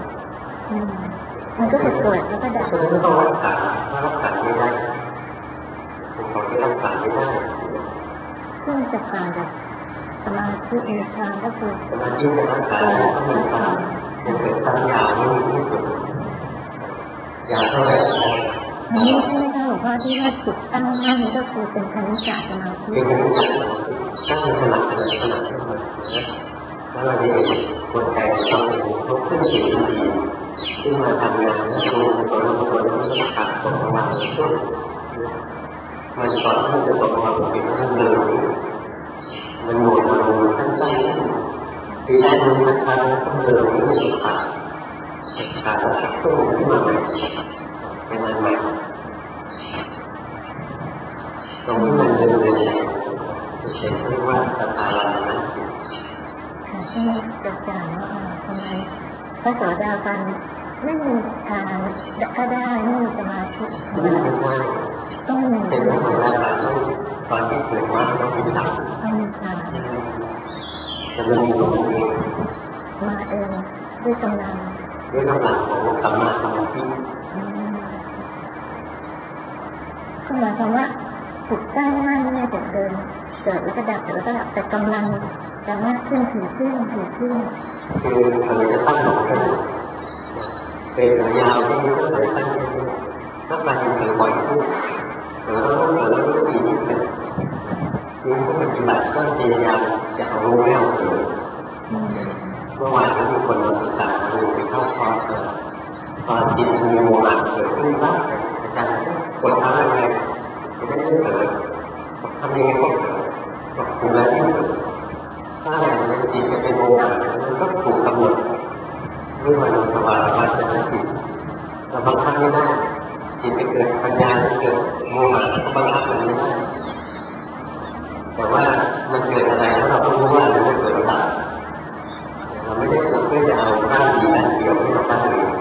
มันก็จะเกิดแล้วก็ดับฉะนั้นต้องรักษาถ้ารักษาไม่ได้เป็นของที่รักษาไม่ได้ซึ่งจะต่างจากสมาธิอินทรีย์ก็คือสมาธิจะรักษาต้องมีความเป็นเกิดตั้งยาวไม่มีที่สุดยาวเท่าไหร่อันนี้ใช่ไหมคะหลวงพ่อที่ว่าจิตตั้งมั่นก็คือเป็นคณิกะสมาธิเป็นคณิกะตั้งขนาดขนาดขนาดขึ้นมาแล้วเราได้กลไกของเราทุกขึ้นสิ่งดีซึ่งมาทำงานแล้วดูตัวเราตัวเราต้องขาดตกระหว่างช่วงมันก่อนที่จะตกระหว่างเป็นเรื่องเดิมมันหมดมันสั้นๆคือได้ดูมันขาดต้องเดิมนี่มันขาดขาดแล้วขาดตู้ขึ้นมาใหม่เป็นอันใหม่ตรงที่มันเดินเลยจะเห็นเรียกว่าสตาร์ลานะค่ะที่จะจำว่าทำไมพระโสดาบันไม่มีทางก็ได้ไม่มีสมาธิไม่ใช่ต้องมีเป็นพระโสดาบันต้องตอนที่เกิดมาต้องมีทางต้องมีทางจะมันมีลมเองมาเองด้วยกำลังด้วยกำลังของสัมมาสมาธิก็หมายความว่าจิตตั้งมั่นเนี่ยจากเดิมเกิดแล้วก็ดับเกิดแล้วก็ดับแต่กำลังจะมากขึ้นถี่ขึ้นถี่ขึ้นคือเราจะตั้งหลักกันเป็นระยะที่มันก็เลยตั้งขึ้นถ้าการเกิดบ่อยขึ้นเราก็ต้องเกิดแล้วก็ถี่นิดหนึ่งคือผู้ปฏิบัติก็พยายามจะเอารู้แล้วเลยเมื่อวานก็มีคนมาศึกษาดูไปเข้าคอร์สตอนจิตมีโมหะเกิดขึ้นบ้างอาจารย์กดทำอะไรจะได้ไม่เกิดทำยังไงก็ตกอยู่แล้วที่ถ้าอย่างนั้นจิตจะเป็นโมหะมันก็ถูกกำหนดด้วยมันสบายสบายจะไม่จิตเราบังคับไม่ได้จิตจะเกิดปัญญาจะเกิดโมหะก็บังคับมันไม่ได้แต่ว่ามันเกิดอะไรแล้วเราก็รู้ว่ามันจะเกิดอะไรเราไม่ได้เพื่อจะเอาด้านดีด้านเดียวที่เราตั้งเอง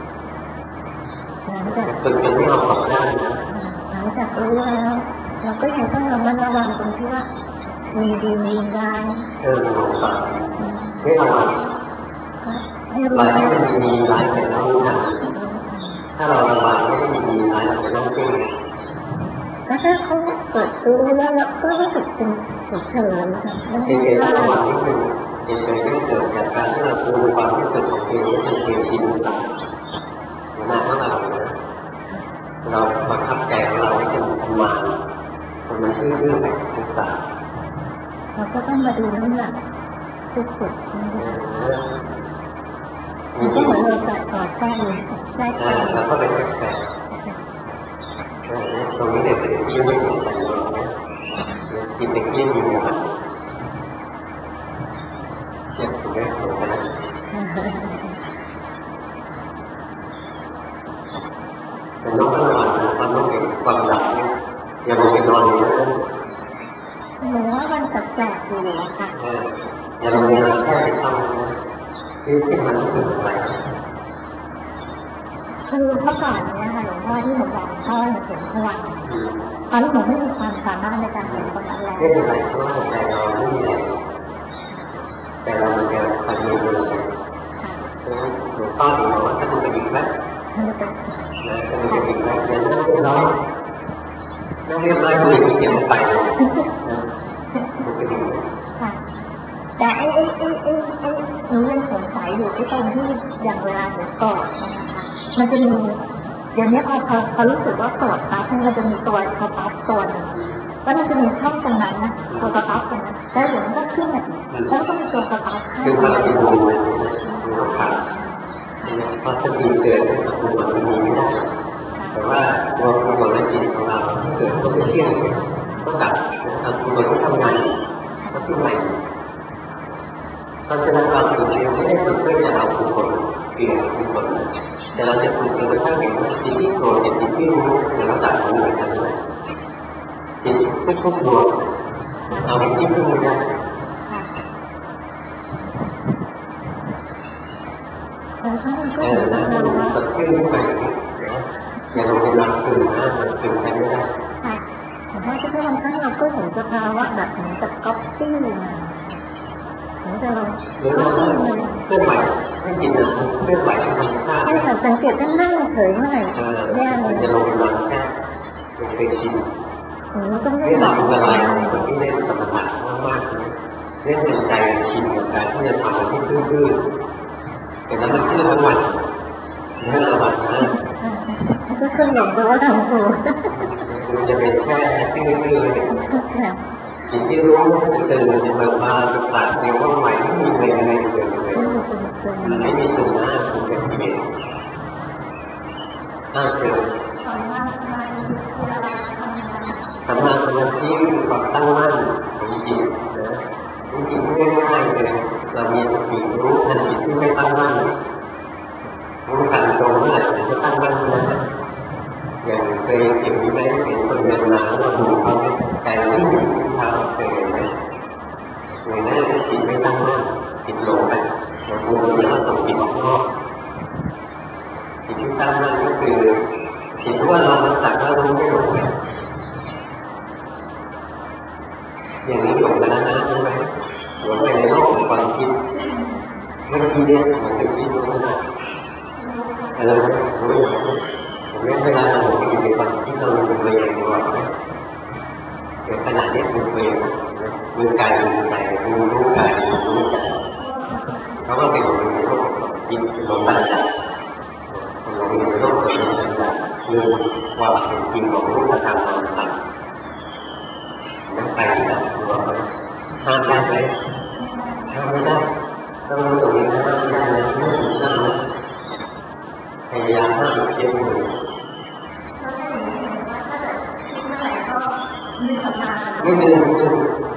ฝึกจนไม่เอาสองด้านหลังจากรู้แล้วเราก็ยังต้องระมัดระวังตรงที่ว่ามีดีมีร้ายเออสงสารไม่ระวังเราให้มันมีมีร้ายแต่เรารู้ทันถ้าเราระวังไม่ได้มีมีร้ายเราจะต้องเก่งแล้วถ้าเขาเกิดรู้แล้วแล้วก็รู้สึกเป็นเฉยๆค่ะมันเป็นระวังนิดนึงเฉยๆก็เกิดจากการที่เราดูความรู้สึกของตัวเองเป็นเพียงจินตนาการมาเท่าไหร่เราบังคับใจของเราให้เป็นธรรมะมันซื่อๆแบบศึกษาเราก็ต้องมาดูน้ำหนักทุกจุดมันก็เหมือนเราตัดต่อแทรกเลยแทรกไปแล้วก็เป็นแทรกตรงนี้เนี่ยเป็นที่ไม่สนใจนะกินเป็นที่มีมูลเจ็บตรงนี้ตรงนั้นแต่นอกจากนั้นความต้องเห็นความดับเนี่ยอย่าลงไปนอนเลยนะหนูว่ามันแปลกๆอยู่อะค่ะอย่าลงไปนอนแค่ทำที่ที่มันรู้สึกอะไรคือเมื่อก่อนเนี่ยค่ะหลวงพ่อที่หนูบอกพ่อหนูเห็นทุกวันตอนนี้หนูไม่มีความสามารถในการเห็นตรงนั้นแล้วไม่เป็นไรเพราะว่าใจเราไม่มีแรงแต่เรามันจะทำเองเลยหลวงพ่อถึงบอกว่าถ้าคุณไปอีกแล้วนะถ้าคุณไปอีกแล้วจะนั่งเรียบร้อยนั่งเรียบร้อยดูอีกเสียงไปค่ะแต่ไอ้ไอ้ไอ้ไอ้ไอ้หนูยังสงสัยอยู่ที่ตรงที่อย่างเวลาหนูกอดนะคะมันจะมีเดี๋ยวนี้พอพอพอรู้สึกว่ากอดปั๊บมันจะมีตัวสต๊อปตัวนึงแล้วมันจะมีช่องตรงนั้นนะตัวสต๊อปตรงนั้นแล้วเดี๋ยวมันก็ขึ้นมาอีกแล้วก็มีตัวสต๊อปให้คือมันจะดูดูขาดพอสติเกิดตัวมันมีไม่ได้แต่ว่าตัวตัวและจิตของเราเกิดก็ไม่เที่ยงก็ดับทำตัวที่ทำงานก็ที่ใหม่เพราะฉะนั้นเราถึงเรียนไม่ได้ฝึกเพื่อจะเอาบุคคลเปลี่ยนบุคคลแต่เราจะฝึกจนกระทั่งเห็นว่าจิตที่โกรธจิตที่รู้ในระดับของเหมือนกันเลยจิตที่ทุกข์ดวงเอาไปที่พึ่งไม่ได้ครั้งมันก็เออนะมันสดชื่นขึ้นไปอย่าลงไปรับตื่นนะมันตื่นใจไม่ได้ค่ะแต่ว่าที่บางครั้งเราก็เห็นสภาวะแบบเหมือนกับก๊อปปี้มาเหมือนกับเราหรือเราเคลื่อนไหวไม่กินนะเคลื่อนไหวธรรมชาติใช่ค่ะสังเกตท่านนั่งเฉยเมื่อไหร่แย่เลยจะลงมาแค่เป็นเคยชินไม่หลับสบายคนที่เล่นสมถะมากๆเล่นเป็นใจชินกับการที่จะทำที่ซื่อๆแต่แล้วมันซื่อทั้งวันเมื่อระบาดนะก็เครื่องหลงแต่ว่าทำถูกมันจะเป็นแค่ซื่อๆสิ่งที่รู้ตื่นในบางบางตัดในห้องใหม่ไม่มีอะไรอะไรเลยไม่มีสุนัขคุณเป็นที่เองน่าเกิดสมาสมาธิคือความตั้งมั่นของจิตนะจริงๆง่ายๆเลยเรามีสติรู้ทันจิตที่ไม่ตั้งมั่นรู้ทันตรงเมื่อไหร่จะตั้งมั่นนะอย่างเคยเห็นไหมเห็นคนเดินมาแล้วเราดูเขาใจที่อยู่ที่เท้าเคยเห็นไหมเห็นไหมจิตไม่ตั้งมั่นจิตหลงไปเราดูแล้วส่งจิตออกนอกจิตที่ตั้งมั่นก็คือจิตว่าเราสักแล้วรู้ไม่หลงไปอย่างนี้หลงไปแล้วนะใช่ไหมหลงไปในโลกของความคิดเมื่อกี้เนี่ยมันเป็นคิดรู้ไม่ได้อะไรรู้อย่างนี้ผมเรียกเวลาเราหลงไปอยู่ในความคิดเราเป็นตัวเองก่อนนะเดี๋ยวขนาดนี้เป็นตัวเองมือกายมือใจมือรู้กายมือรู้ใจเขาก็เป็นหลงในโลกของความคิดเป็นหลงได้ใจหลงในโลกของความคิดคือความเป็นจริงของรูปธรรมนามธรรมนั่นไปแล้วรู้ไหมห้ามได้ไหมห้ามไม่ได้ต้องรู้ตรงนี้นะห้ามไม่ได้นะไม่ถูกต้องนะพยายามห้ามเจ็บมือไม่ดื้อไม่ดื้อ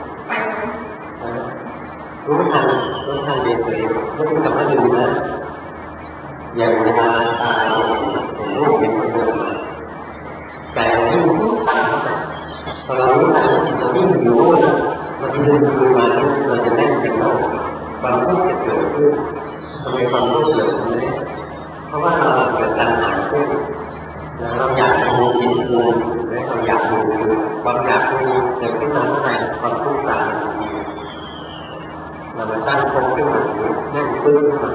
รู้ทันรู้ทันเรียนตัวเองไม่ต้องกลับมาดูนะอย่างเวลาตาเราเห็นรูปเป็นคนเดิมใจเรายิ่งรู้ทันพอเรารู้ทันจิตเรายิ่งรู้นะมันจะเดินดูมาเราจะแน่นเป็นโลกความรู้จะเกิดขึ้นทำไมความรู้เกิดขึ้นเนี่ยเพราะว่าเราเกิดการหายขึ้นเราอยากดูจิตดูและเราอยากดูคือความอยากมีเกิดขึ้นมาเมื่อไหร่ความทุกข์ตามมันมีเรามาสร้างโครงขึ้นมาแน่นขึ้นมา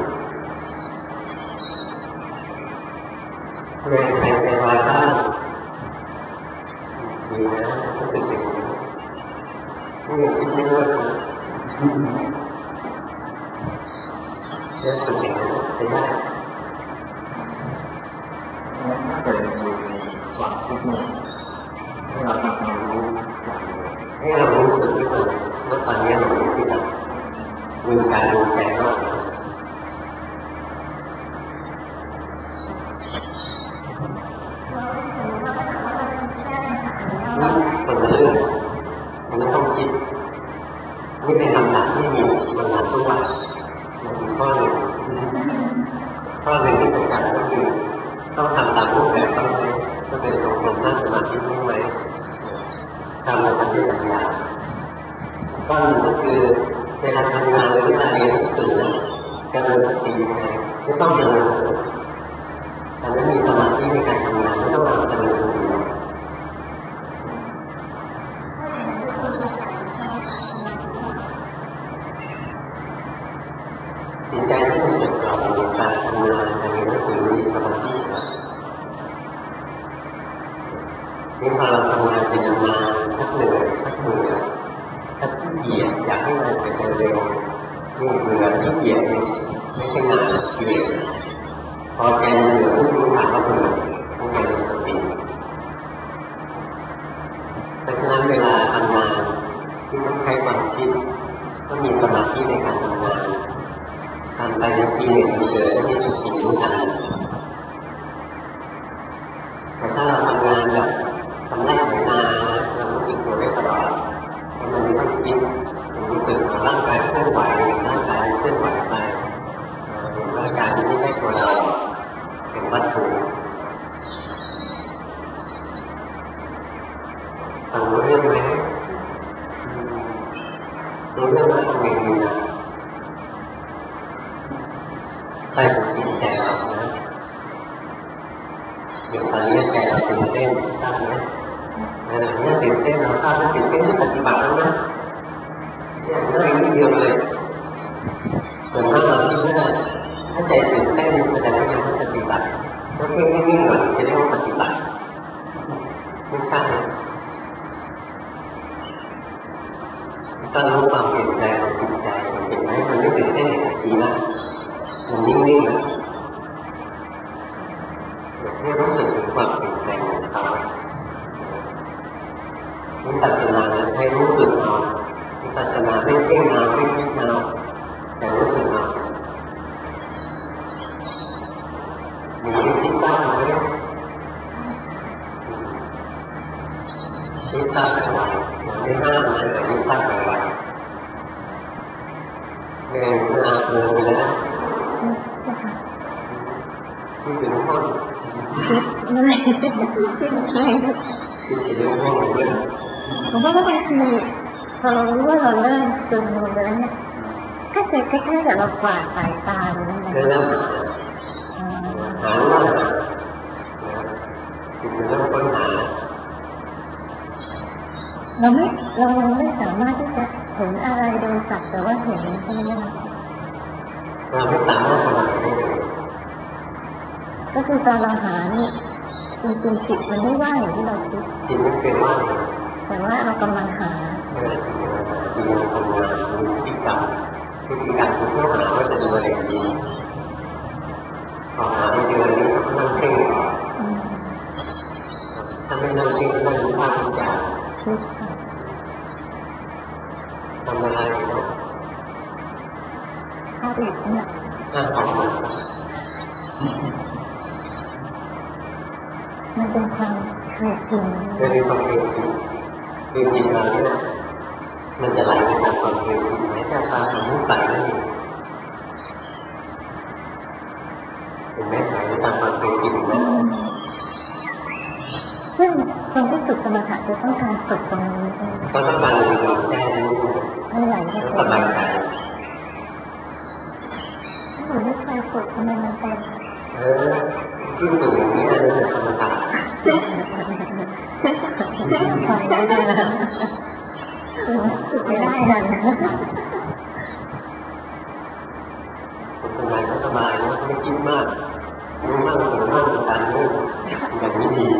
เลยในในวาระดีนะก็เป็นสิ่งนี้นี่คิดไม่เลิกนะเรื่องสิ่งนี้เป็นได้ถ้าเกิดมีความคิดเนี่ยให้เราทำความรู้ให้เรารู้สึกที่มันว่าตอนนี้เรารู้ที่มันมีการดูใจมากคนละเรื่องมันไม่ต้องคิดนี่เป็นคำถามที่มีมันถามทุกวันมันมีข้อหนึ่งข้อหนึ่งที่สำคัญก็คือต้องทำตามรูปแบบต้องไหมก็เป็นตรงตรงนั่งสมาธินี้ไหมทำอะไรที่สัญญาข้อหนึ่งก็คือเวลาทำงานหรือเวลาเรียนหนังสือการเรียนสติยังไงไม่ต้องเรียนแต่ไม่มีสมาธิในการทำงานไม่ต้องเอาแต่เรียนสติจิตใจที่มันจดจ่อในการทำงานในหนังสือมีสมาธินี่พอเราทำงานเป็นมาสักเหนื่อยสักเหนื่อยสักขี้เกียจอยากให้มันไปเร็วนี่เบื่อขี้เกียจไม่ใช่งานกิเลสพอใจเหนื่อยรู้รู้ทันว่าเบื่อต้องการสติเพราะฉะนั้นเวลาทำงานที่ต้องใช้ความคิดก็มีสมาธิในการทำงานทำไปในที่หนึ่งเฉยๆไม่มีสติรู้ทันแต่ถ้าเราทำงานแบบทำแรกของงานเรารู้สึกตัวได้ตลอดมันไม่ต้องคิดมันรู้สึกร่างกายเคลื่อนไหวร่างกายเคลื่อนไหวไปร่างกายไม่ใช่ตัวเราเป็นวัตถุฟังรู้เรื่องไหมรู้เรื่องว่าทำไงดีนะใส่จิตใจทราบไหมเนี่ยตื่นเต้นเราทราบว่าตื่นเต้นที่ปฏิบัติแล้วนะเนี่ยง่ายนิดเดียวเลยส่วนมากเราคิดว่าถ้าใจตื่นเต้นแสดงว่ายังไม่ปฏิบัติถ้าเพ่งนิ่งๆหน่อยจะเรียกว่าปฏิบัติไม่ใช่ต้องรู้ความเปลี่ยนแปลงของจิตใจเห็นไหมมันไม่ตื่นเต้นทีนะมันนิ่งๆนะให้รู้สึกถึงความเปลี่ยนแปลงของเขาวิปัสสนาให้รู้สึกเอาวิปัสสนาไม่เพ่งเอาไม่คิดเอาแต่รู้สึกเอามีวิธีตั้งไหมวิตั้งอะไรไม่ห้ามเลยแต่วิตั้งอะไรเรื่องงานเลยไปแล้วที่เป็นข้อคิดไม่คิดใช่คิดจะเรื่องข้อเลยผมว่าบางทีพอเรารู้ว่าเราเริ่มซึมลงไปแล้วเนี่ยก็จะคล้ายๆกับเรากวาดสายตาเลยนั่นแหละหาว่าจิตมันเริ่มค้นหาเราไม่เราไม่สามารถที่จะเห็นอะไรโดยสักแต่ว่าเห็นใช่ไหมคะเราไม่สามารถทำอะไรได้ก็คือตอนเราหานี่จริงๆจิตมันไม่ว่างอย่างที่เราคิดจิตไม่เป็นว่างแต่ว่าเรากำลังหาจิตมันทำงานมีพฤติกรรมพฤติกรรมคือเพื่อหาว่าจะดูอะไรดีพอหาไม่เจอนี่ก็นั่งเพ่งถ้าไม่นั่งเพ่งก็นั่งวิพากษ์วิจารณ์ทำอะไรเนาะข้าวอีกเนี่ยน่าของมันเป็นความเคยชินมันเป็นความเคยชินเคยชินมาเนี่ยมันจะไหลไปตามความเคยชินไหมแต่ตามความมุ่งไปนั่นเองเห็นไหมไหลไปตามความเคยชินไหมซึ่งคนที่ฝึกสมถะจะต้องการฝึกตรงนี้ใช่ไหมก็ต้องการมีความแช่รู้ไม่ไหลก็สบายใจถ้าหนูไม่เคยฝึกทำไมมันเป็นเออที่ฝึกอย่างนี้เลยเป็นสมถะฟังไม่ได้แล้วฝึกไม่ได้นะสบายก็สบายนะไม่คิดมากรู้มากถึงมากกับการรู้อย่างนี้ดี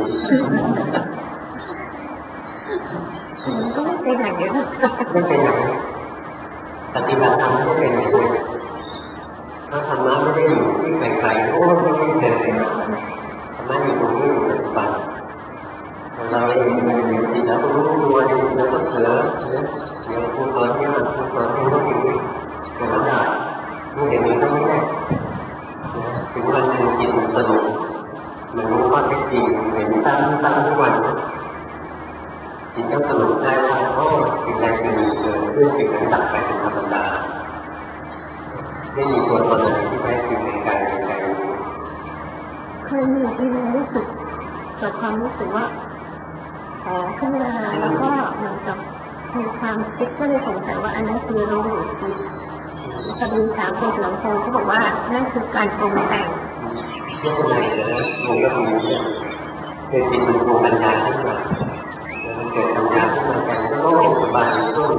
มันก็ไม่เป็นอย่างนี้ไม่เป็นอย่างนี้ปฏิบัติธรรมไม่เป็นอย่างนี้ถ้าธรรมะไม่ได้อยู่ที่ไกลๆโอ้ไม่ได้เลยธรรมะอยู่ตรงนี้อยู่ปัจจุบันเราเองมีอยู่ที่เรารู้ตัวเองเราก็เผลอเนี่ยเดี๋ยวพูดตอนนี้มันพูดตอนนี้มันอย่างนี้เกิดได้นี่อย่างนี้ก็ไม่ได้ถึงวันหนึ่งจิตมันสนุกมันรู้ว่าเป็นจริงเห็นตั้งตั้งทุกวันจิตก็สนุกได้ว่าโอ้สิ่งใดสิ่งหนึ่งเกิดขึ้นสิ่งนั้นดับไปเป็นธรรมดาไม่มีตัวตนอะไรที่แท้จริงในกายในใจเคยมีที่รู้สึกเกิดความรู้สึกว่าแผลขึ้นมาแล้วก็เหมือนกับมีความคิดก็เลยสงสัยว่าอันนั้นคือรู้หรือคิดพอดีถามคนหลังโพเขาบอกว่านั่นคือการปรุงแต่งไม่เป็นไรนะมันก็มีเนี่ยเป็นจิตมันปรุงปัญญาขึ้นมามันเกิดปัญญาขึ้นมาแต่ก็โล่งสบายโล่ง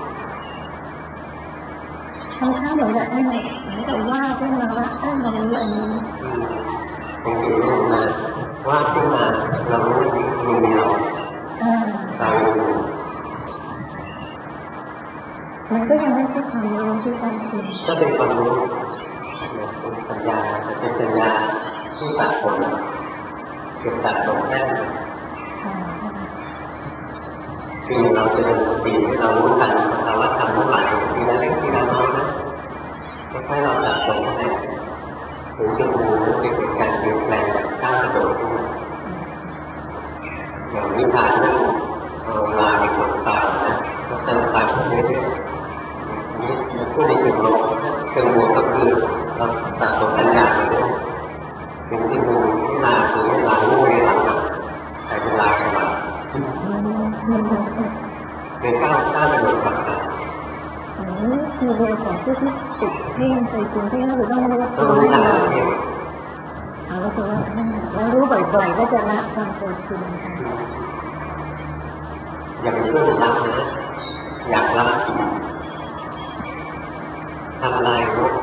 ทำท่าเหมือนแบบให้เหมือนกับว่าขึ้นมาว่าเออเรารู้อันนี้ผมเห็นโลกนะว่าขึ้นมาเรารู้ว่านี่คือเราเรามันก็ยังไม่ใช่ความรู้ที่แท้จริงก็เป็นความรู้เป็นปัญญาเป็นปัญญาที่ตัดผลเก็บตัดผลได้คือเราจะเป็นสติที่เรารู้ทันสภาวะธรรมทั้งหลายทีละเล็กทีละน้อยนะค่อยๆเราตัดผลได้ถึงจะดูว่าเป็นการเปลี่ยนแปลงแบบก้าวกระโดดขึ้นมาอย่างนิทานนั่นเอาลาไปกดตานะก็เติมตาเรื่อยๆนี่พูดในจุดลบเชิงบวกก็คือเราตัดผลปัญญาไปด้วยถึงที่ดูที่ลาคือลาโง่ในหลังแต่เป็นลาขนาดเป็นก้าวก้าวกระโดดสักการอันนี้คือเรื่องของผู้ที่ติดเพ่งใจจริงที่เราต้องรู้ว่าต้องรู้ทันเองอ๋อรู้สึกว่าเรารู้บ่อยๆก็จะละความโกรธเคืองค่ะอย่าไปช่วยละนะอยากละกินทำลายรถ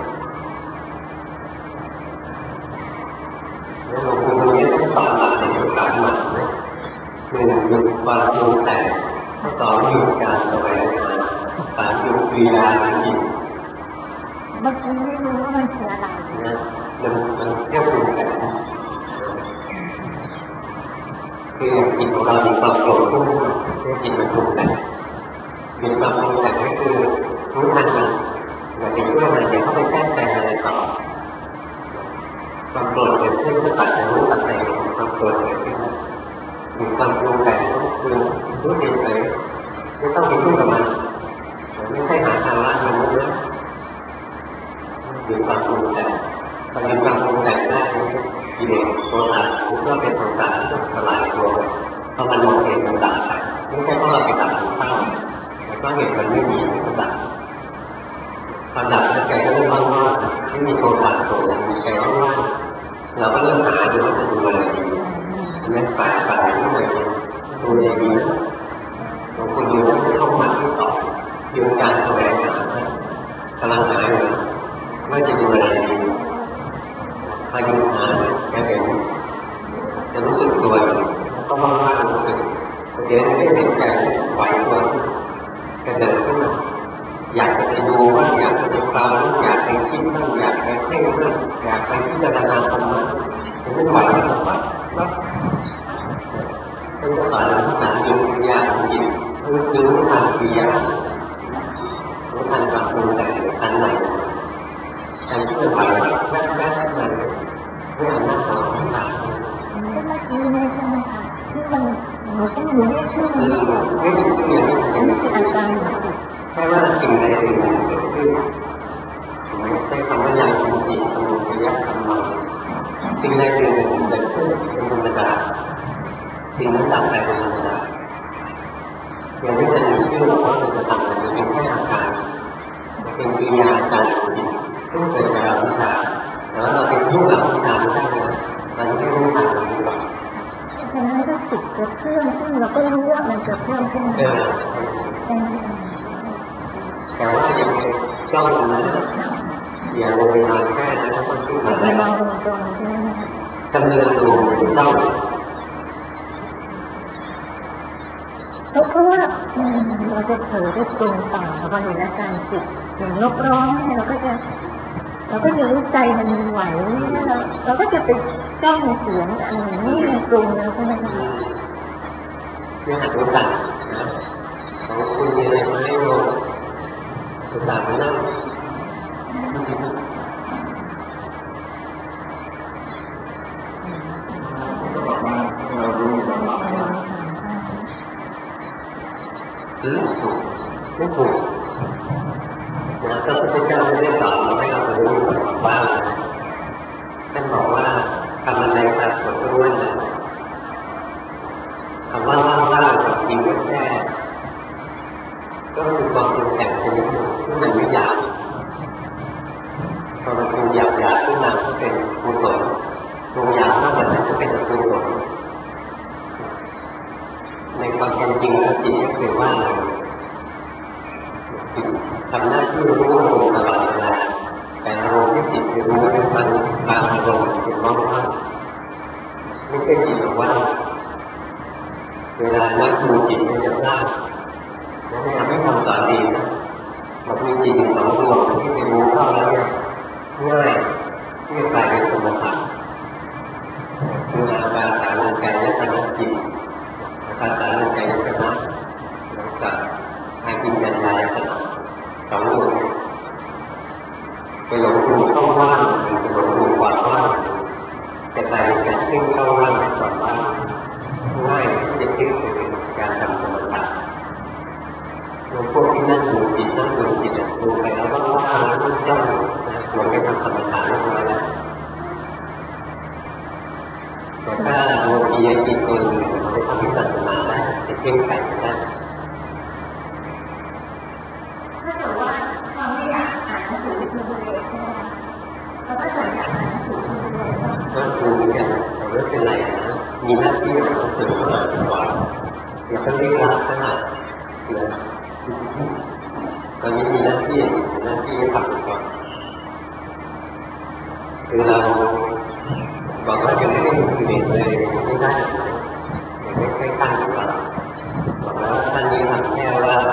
แล้วหลวงปู่ดูเนี่ยต้องสอนหลักในสามหลักนะคือหยุดความปรุงแต่งสองหยุดการแสวงหาสามหยุดกิริยาจิตบางทีไม่รู้ว่ามันคืออะไรนะมันมันแค่ปรุงแต่งคืออย่างจิตของเรามีความโกรธขึ้นมาจิตมันปรุงแต่งมีความปรุงแต่งก็คือรู้ทันมันอย่าไปช่วยมันอย่าเข้าไปแทรกแซงอะไรต่อความโกรธเกิดขึ้นก็ตัดแต่รู้ตัดแต่ความโกรธเกิดขึ้นมีความปรุงแต่งก็คือรู้เฉยๆไม่ต้องไปยุ่งกับมันไม่ใช่หาทางละมันนะมีความปรุงแต่งพอมีความปรุงแต่งได้กิเลสโทสะมันก็เป็นโทสะที่สลายตัวเพราะมันมองเห็นมันดับไปไม่ใช่เพราะเราไปดับมันเข้าแต่ก็เห็นมันไม่มีมันดับพอดับแล้วใจก็เริ่มว่างๆไม่มีโทสะโกรธมีใจว่างๆเราก็เริ่มหาดูว่าจะดูอะไรดีไม่ฝ่ายฝ่ายที่ไหนดูอะไรดีนะบางคนดูว่าจะเข้ามาที่สองอยู่การแสวงหากำลังหาอยู่ว่าจะดูอะไรดีพอดูหาจะเห็นจะรู้สึกตัวก็ว่างๆรู้สึกเดี๋ยวไม่เห็นใจไหวตัวกระเดิดขึ้นมาอยากจะไปดูว่าอยากจะไปฟังอยากไปคิดบ้างอยากไปเพ่งบ้างอยากไปพิจารณาธรรมะจะไม่ไหวไม่ไหวแล้วต้องสอนสารยุติยาจิตคือคือรู้ทันกิริยารู้ทันความปรุงแต่งชั้นไหนการเคลื่อนไหวแวบๆนั้นเรื่องนั้นของที่ต่างเมื่อกี้เนี่ยใช่ไหมคะที่มันหนูต้องรู้ว่าชื่อมันไม่ใช่ชื่อนี่คืออาการแค่ว่าสิ่งใดสิ่งหนึ่งเกิดขึ้นไม่ใช่คำว่ายังจริงๆสมุทัยธรรมะสิ่งใดสิ่งหนึ่งเกิดขึ้นเป็นธรรมดาสิ่งนั้นดับไปเป็นธรรมดาอย่างนี้จะมีชื่อว่าเราจะทำมันเป็นแค่อาการเป็นกิริยาการจิตซึ่งเกิดจากวิชาแต่ว่าเราเป็นยุ่งกับวิชาไม่ได้นะมันไม่รู้ทันมันดีกว่าฉะนั้นถ้าจิตกระเพื่อมซึ่งเราก็รู้ว่ามันกระเพื่อมขึ้นมาแต่ว่าอย่างไรจ้องนะอย่าลงไปนอนแค่นั้นแล้วก็คิดอะไรดำเนินดูเจ้าเพราะว่าเราจะเผลอได้ปรุงต่อพอเห็นอาการจิตอย่างลบร้อนเราก็จะเราก็จะรู้ใจมันไหวเราเราก็จะไปจ้องเสียงอันนี้ในปรุงแล้วใช่ไหมคะเนี่ยหัดรู้จักนะของคุณมีอะไรไหมโยมรู้จักไหมนะหรือถูกไม่ถูกนะพระพุทธเจ้าไม่ได้สอนเราให้เรารู้แบบว่าท่านบอกว่าทำอะไรปรากฏรู้นะคำว่าว่างๆกับจริงแท้ก็คือความปรุงแต่งชนิดหนึ่งที่มันไม่หยาบพอมันปรุงหยาบๆขึ้นมาก็เป็นกุศลปรุงหยาบมากกว่านั้นก็เป็นอกุศลในความเป็นจริงแล้วจิตก็คือว่างจิตทำหน้าที่รู้อารมณ์ตลอดเวลาแต่อารมณ์ที่จิตรู้เป็นบางบางอารมณ์เป็นว่างๆไม่ใช่จิตว่างเวลานักดูจิตมันจะว่างแล้วไม่ทำให้ทำสอนดีนะเรามีจิตอยู่สองดวงที่ไปรู้เข้าแล้วเนี่ยง่ายที่จะกลายเป็นสมถะคืออาการสารกายและสารจิตอาการสารกายและสารแล้วก็อากินจัญญาสารสองดวงไปหลงดูเข้าว่างไปหลงดูความว่างจะกลายเป็นการขึ้นเข้าว่างในความว่างง่ายที่จะขึ้นไปเป็นการทำสมถะพวกที่นั่งดูจิตนั่งดูจิตดูไปแล้วก็ว่างแล้วก็จ้องนะเหมือนไปทำสมถะเรียบร้อยแล้วแต่ถ้าโลกียจิตตัวหนึ่งมันจะทำให้ศาสนาได้จะเข้มแข็งได้ถ้าเกิดว่าเราไม่อยากอ่านหนังสือพิมพ์เลยใช่ไหมเราก็จะอยากอ่านหนังสือพิมพ์เลยก็คือมีหน้าที่ต้องฝึกขนาดก่อนอย่าเพิ่งรีบรับขนาดเดี๋ยวตอนนี้มีหน้าที่มีหน้าที่ทำก่อนคือเราบอกว่าจะไม่ได้ถึงเด็กเลยไม่ได้ยังไม่ค่อยตั้งก่อนบอกว่าท่านนี้ทำแค่ว่า